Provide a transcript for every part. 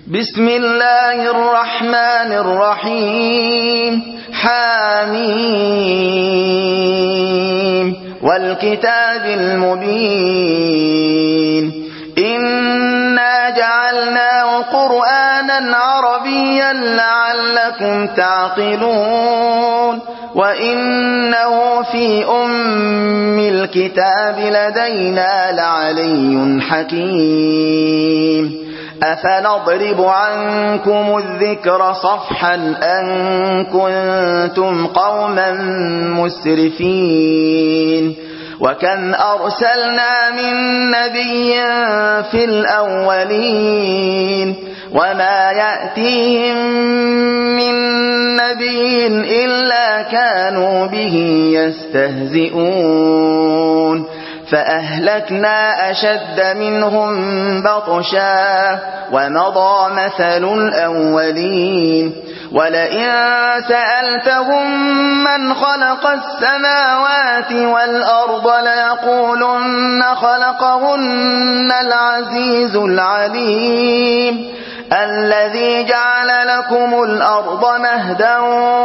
بسم الله الرحمن الرحيم حميم والكتاب المبين إنا جعلناه قرآنا عربيا لعلكم تعقلون وإنه في أم الكتاب لدينا لعلي حكيم أفنضرب عنكم الذكر صفحا أن كنتم قوما مسرفين وكم أرسلنا من نبي في الأولين وما يأتيهم من نبي إلا كانوا به يستهزئون فأهلكنا أشد منهم بطشا ومضى مثل الأولين ولئن سألتهم من خلق السماوات والأرض ليقولن خلقهن العزيز العليم الذي جعل لكم الأرض مهدا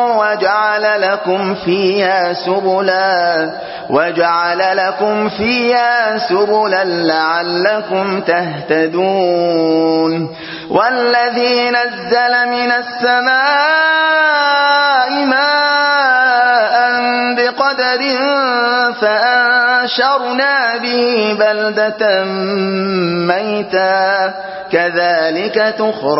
وجعل لكم فيها سبلا لعلكم تهتدون والذي نزل من السماء ماء بقدر فأنشرنا به بلدة ميتا كذلك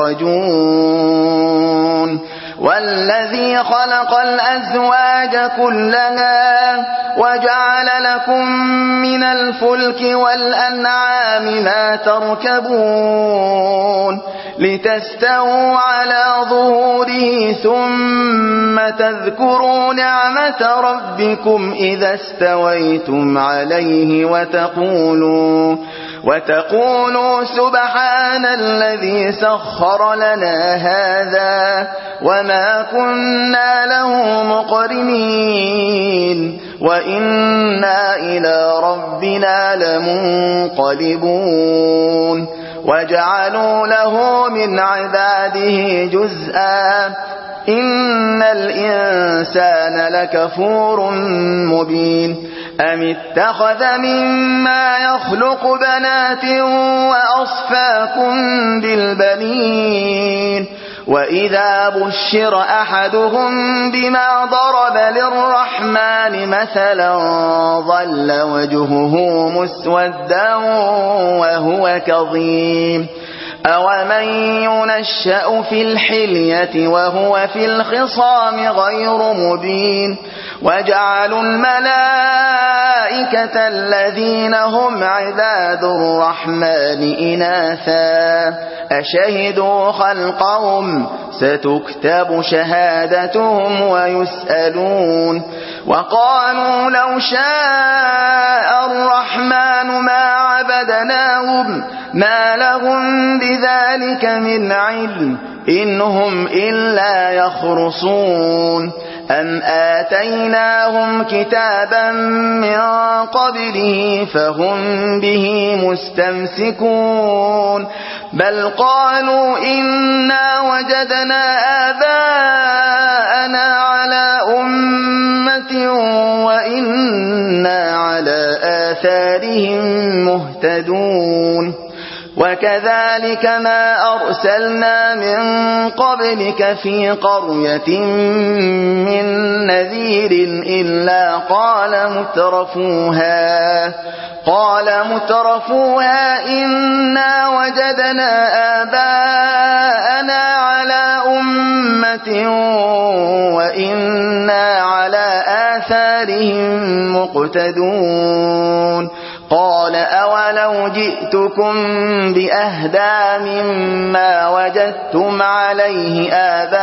تخرجون والذي خلق الأزواج كلها وجعل لكم من الفلك والأنعام ما تركبون لتستووا على ظهوره ثم تذكروا نعمة ربكم إذا استويتم عليه وتقولوا سبحان الذي سخر لنا هذا وما كنا له مقرنين وإنا إلى ربنا لمنقلبون وجعلوا له من عباده جزءا إن الإنسان لكفور مبين أم اتخذ مما يخلق بنات وأصفاكم بالبنين وإذا بشر أحدهم بما ضرب للرحمن مثلا ظل وجهه مسودا وهو كظيم أومن ينشأ في الحلية وهو في الخصام غير مبين وجعلوا الملائكة الذين هم عباد الرحمن إناثا أشهدوا خلقهم ستكتب شهادتهم ويسألون وقالوا لو شاء الرحمن ما عبدناهم ما لهم بذلك من علم إن هم إلا يخرصون أم آتيناهم كتابا من قبله فهم به مستمسكون بل قالوا إنا وجدنا آباءنا على أمة وإنا على آثارهم مهتدون وكذلك ما أرسلنا من قبلك في قرية من نذير إلا قال مترفوها إنا وجدنا آباءنا على أمة وإنا على آثارهم مقتدون قال أولو جئتكم بأهدى مما وجدتم عليه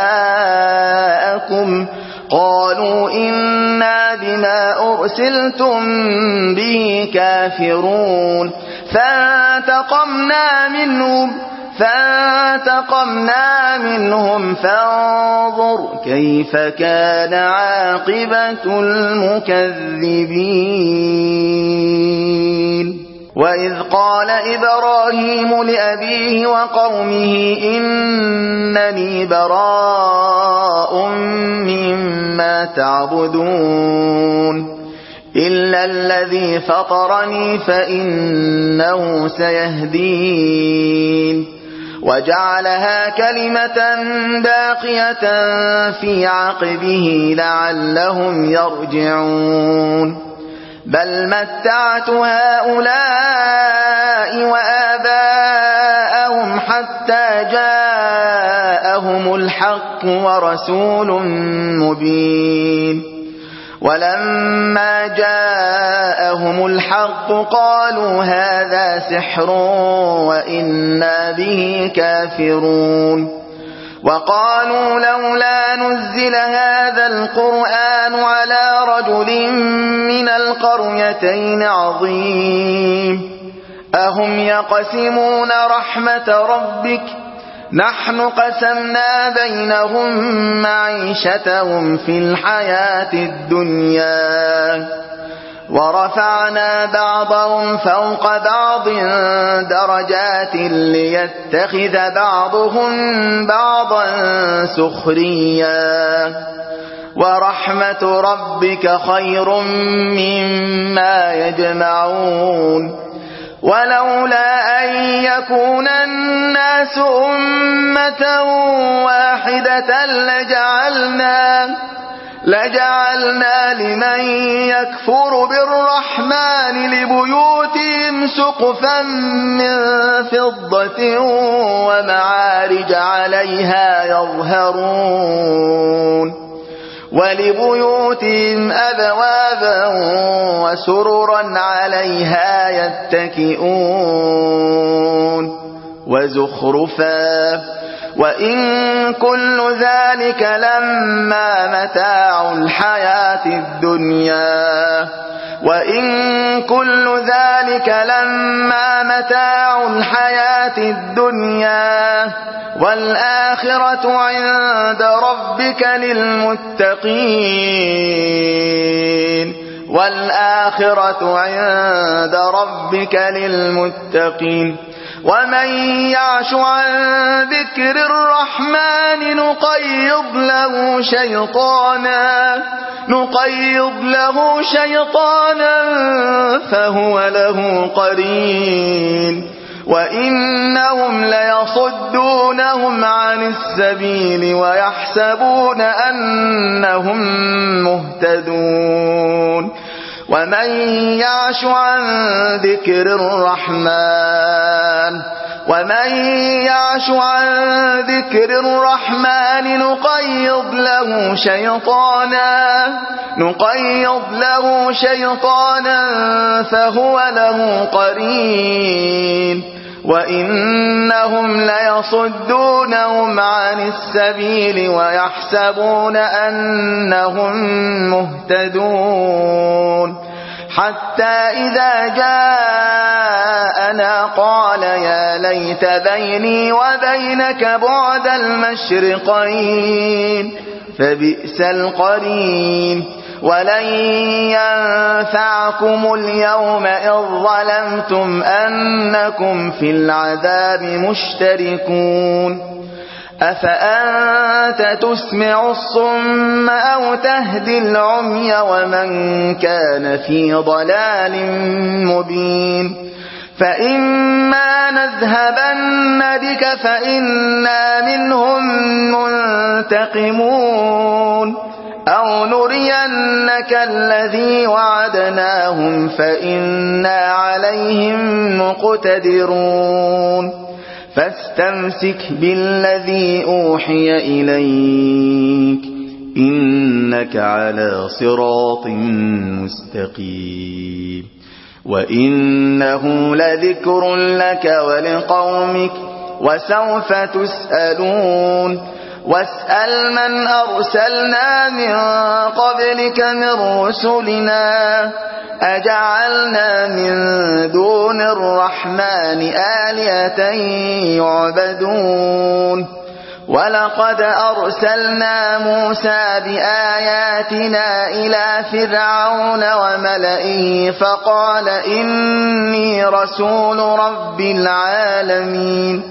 آباءكم قالوا إنا بما أرسلتم به كافرون فانتقمنا منهم فانظر كيف كان عاقبة المكذبين وإذ قال إبراهيم لأبيه وقومه إنني براء مما تعبدون إلا الذي فطرني فإنه سيهدين وجعلها كلمة باقية في عقبه لعلهم يرجعون بل متعت هؤلاء وآباءهم حتى جاءهم الحق ورسول مبين ولما جاءهم الحق قالوا هذا سحر وإنا به كافرون وقالوا لولا نزل هذا القرآن على رجل من القريتين عظيم أهم يقسمون رحمة ربك نحن قسمنا بينهم معيشتهم في الحياة الدنيا ورفعنا بعضهم فوق بعض درجات ليتخذ بعضهم بعضا سخريا ورحمة ربك خير مما يجمعون ولولا أن يكون الناس أمة واحدة لجعلنا لمن يكفر بالرحمن لبيوتهم سقفا من فضة ومعارج عليها يظهرون ولبيوتهم أبوابا وسررا عليها يتكئون وزخرفا وإن كل ذلك لما متاع الحياة الدنيا والآخرة عند ربك للمتقين ومن يعش عن ذكر الرحمن نقيض له شيطانا فهو له قرين وإنهم ليصدونهم عن السبيل ويحسبون أنهم مهتدون ومن يعش عن ذكر الرحمن نقيض له شيطانا فهو له قرين وإنهم ليصدونهم عن السبيل ويحسبون أنهم مهتدون حتى إذا جاءنا قال يا ليت بيني وبينك بعد المشرقين فبئس القرين ولن ينفعكم اليوم إذ ظلمتم أنكم في العذاب مشتركون أفأنت تسمع الصم أو تهدي العمي ومن كان في ضلال مبين فإما نذهبن بك فإنا منهم منتقمون أو نرينك الذي وعدناهم فإنا عليهم مقتدرون فاستمسك بالذي أوحي إليك إنك على صراط مستقيم وإنه لذكر لك ولقومك وسوف تسألون واسأل من أرسلنا من قبلك من رسلنا أجعلنا من دون الرحمن آلهة يعبدون ولقد أرسلنا موسى بآياتنا إلى فرعون وملئه فقال إني رسول رب العالمين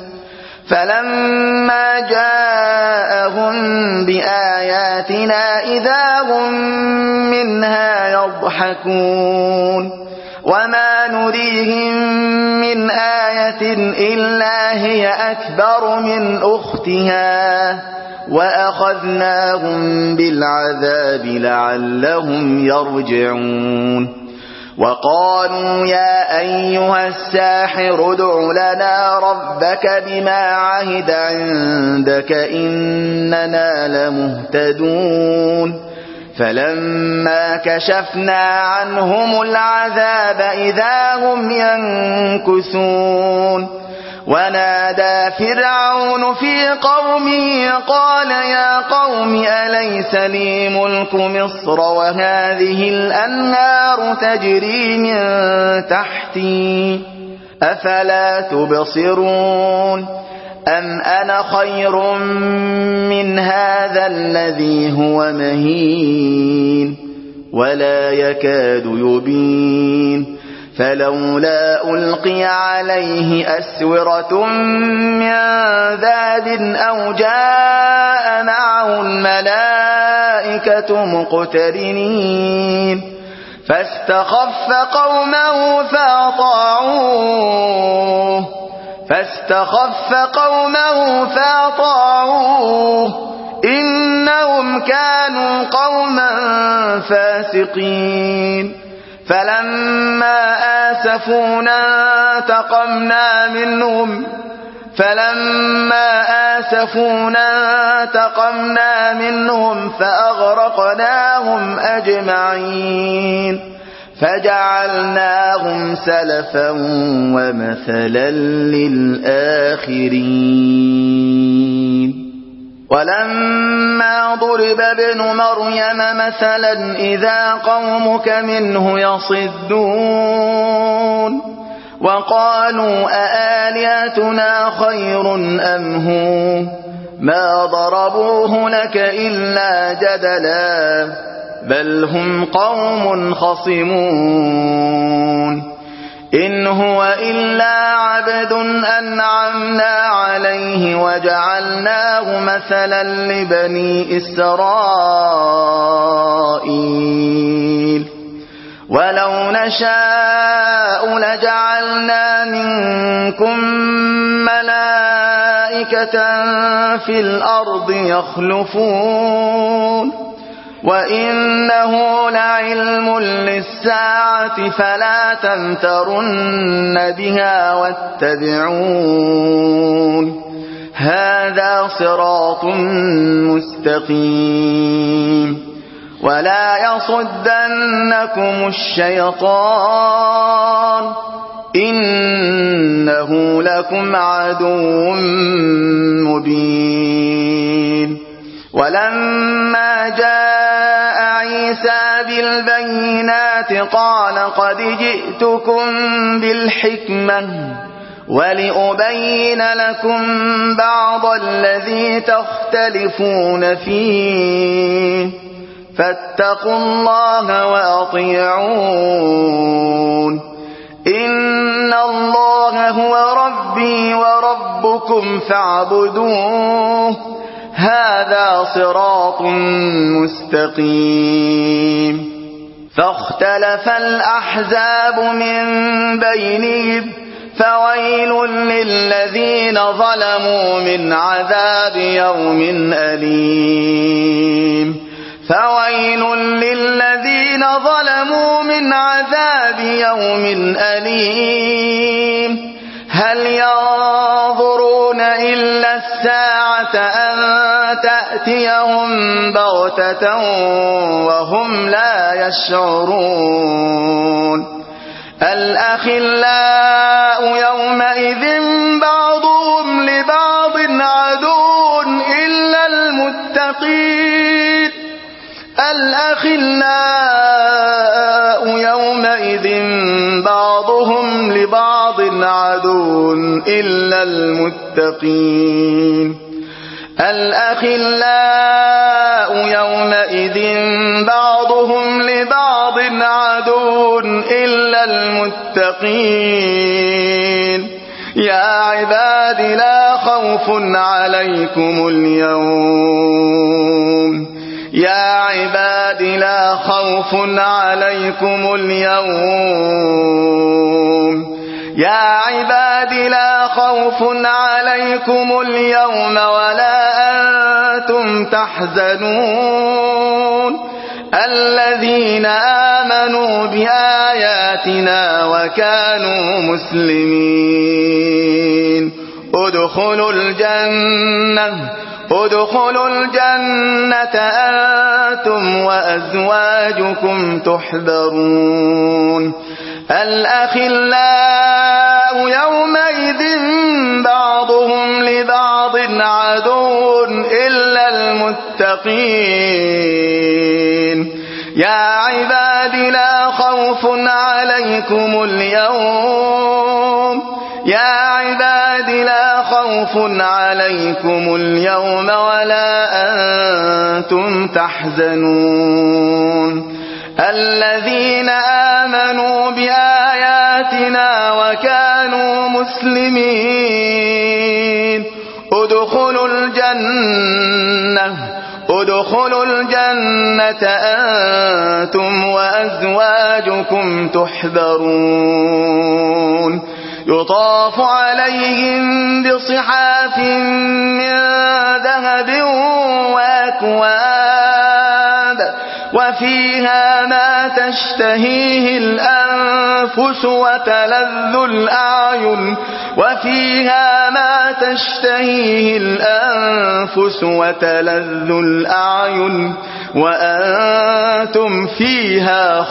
فلما جاءهم بآياتنا إذا هم منها يضحكون وما نريهم من آية إلا هي أكبر من أختها وأخذناهم بالعذاب لعلهم يرجعون وقالوا يا أيها الساحر ادع لنا ربك بما عهد عندك إننا لمهتدون فلما كشفنا عنهم العذاب إذا هم ينكثون ونادى فرعون في قومه قال يا قوم أليس لي ملك مصر وهذه الأنهار تجري من تحتي أفلا تبصرون أم أنا خير من هذا الذي هو مهين ولا يكاد يبين فلولا ألقي عليه أسورة من ذهب أو جاء معه الملائكة مقترنين فاستخف قومه فأطاعوه إنهم كانوا قوما فاسقين فلما آسفونا انتقمنا منهم فأغرقناهم أجمعين فجعلناهم سلفا ومثلا للآخرين ولما ضرب ابن مريم مثلا إذا قومك منه يصدون وقالوا أآلهتنا خير أم هو ما ضربوه لك إلا جدلا بل هم قوم خصمون إن هو إلا عبد أنعمنا عليه وجعلناه مثلا لبني إسرائيل ولو نشاء لجعلنا منكم ملائكة في الأرض يخلفون وإنه لعلم للساعة فلا تمترن بها واتبعون هذا صراط مستقيم ولا يصدنكم الشيطان إنه لكم عدو مبين ولما جاء عيسى بالبينات قال قد جئتكم بالحكمة ولأبين لكم بعض الذي تختلفون فيه فاتقوا الله وأطيعون إن الله هو ربي وربكم فاعبدوه هذا صراط مستقيم فاختلف الأحزاب من بينهم فويل للذين ظلموا من عذاب يوم أليم فويل للذين ظلموا من عذاب يوم أليم هل ينظرون إلا الساعة أن تأتيهم بغتة وهم لا يشعرون الأخلاء يومئذ بعضهم لبعض عدو إلا المتقين الأخلاء يومئذ بعضهم لبعض عدو إلا المتقين الأخلاء يومئذ بعضهم لبعض عدو إلا المتقين يا عباد لا خوف عليكم اليوم لا خوف عليكم اليوم ولا أنتم تحزنون الذين آمنوا بآياتنا وكانوا مسلمين ادخلوا الجنة أنتم وأزواجكم تحبرون الأخلاء يومئذ بعضهم لبعض عدو إلا المتقين يا عباد لا خوف عليكم اليوم ولا أنتم تحزنون الذين آمنوا بآياتنا وكانوا مسلمين ادخلوا الجنة أنتم وأزواجكم تحبرون يطاف عليهم بصحاف من ذهب وأكواب وفيها ما تشتهيه الأنفس وتلذ الأعين وأنتم فيها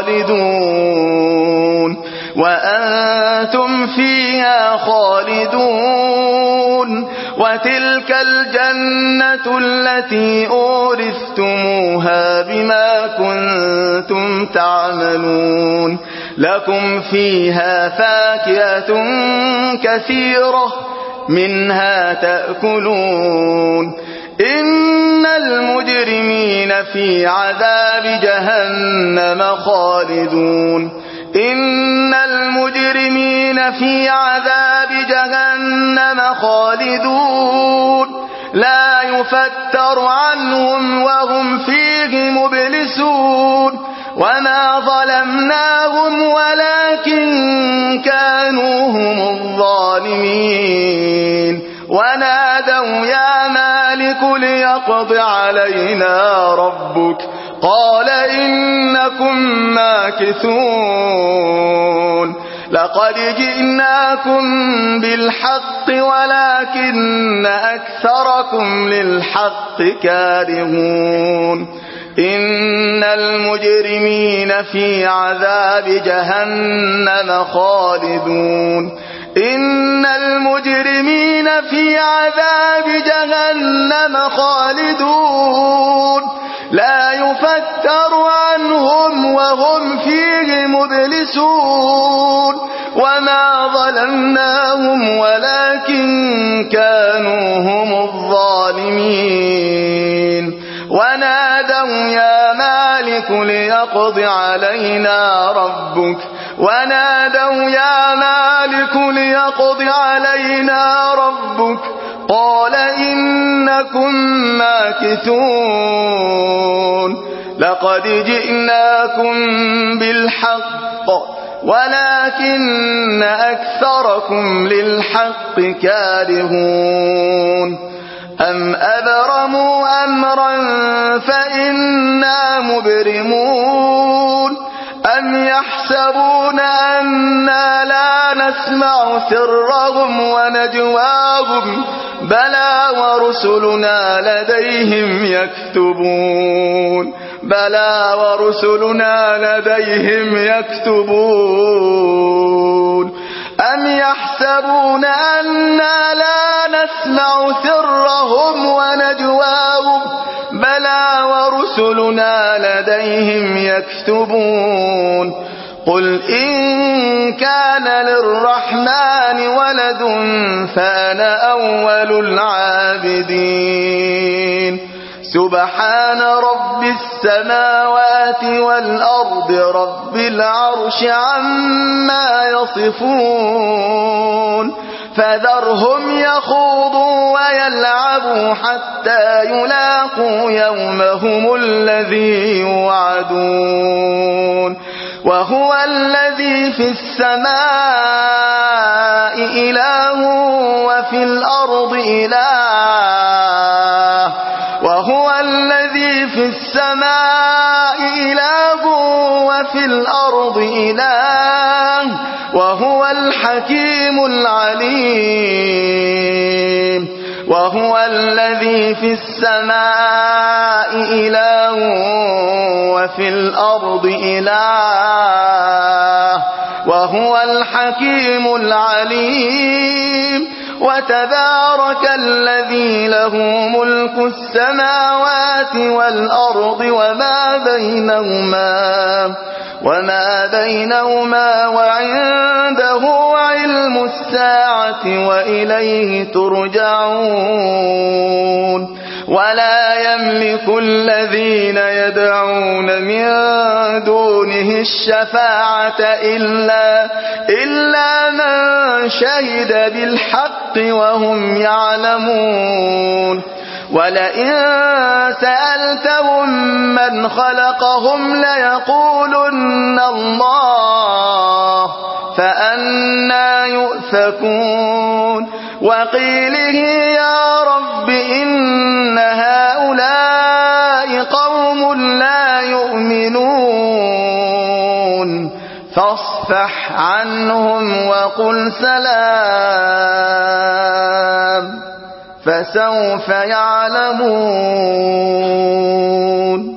خالدون وتلك الجنة التي أورثتموها بما كنتم تعملون لكم فيها فاكهة كثيرة منها تأكلون إن المجرمين في عذاب جهنم خالدون لا يفتر عنهم وهم فيه مبلسون وما ظلمناهم ولكن كانوا هم الظالمين ونادوا يا مالك ليقض علينا ربك قال إنكم ماكثون لقد جئناكم بالحق ولكن أكثركم للحق كارهون إن المجرمين في عذاب جهنم خالدون لا يفتر عنهم وهم فيه مبلسون وما ظلمناهم ولكن كانوا هم الظالمين ونادوا يا مالك ليقض علينا ربك قال إنكم ماكثون لقد جئناكم بالحق ولكن أكثركم للحق كارهون أم أبرموا أمرا فإنا مبرمون أم يحسبون أنا لا نسمع سرهم ونجواهم بلى ورسلنا لديهم يكتبون أم يحسبون أنا لا نسمع سرهم ونجواهم بلى ورسلنا لديهم يكتبون قل إن كان للرحمن ولد فأنا أول العابدين سبحان رب السماوات والأرض رب العرش عما يصفون فذرهم يخوضوا ويلعبوا حتى يلاقوا يومهم الذي يوعدون وهو الذي في السماء إله وفي الأرض إله وهو الذي في السماء إله وفي الأرض إله وهو الحكيم العليم وهو الذي في السماء إله وفي الأرض إله وهو الحكيم العليم وتبارك الذي له ملك السماوات والأرض وما بينهما وعنده علم الساعة وإليه ترجعون ولا يملك الذين يدعون من دونه الشفاعة إلا من شهد بالحق وهم يعلمون ولئن سألتهم من خلقهم ليقولن الله فأنى يؤفكون وقيله يا رب إن هؤلاء قوم لا يؤمنون فاصفح عنهم وقل سلام فسوف يعلمون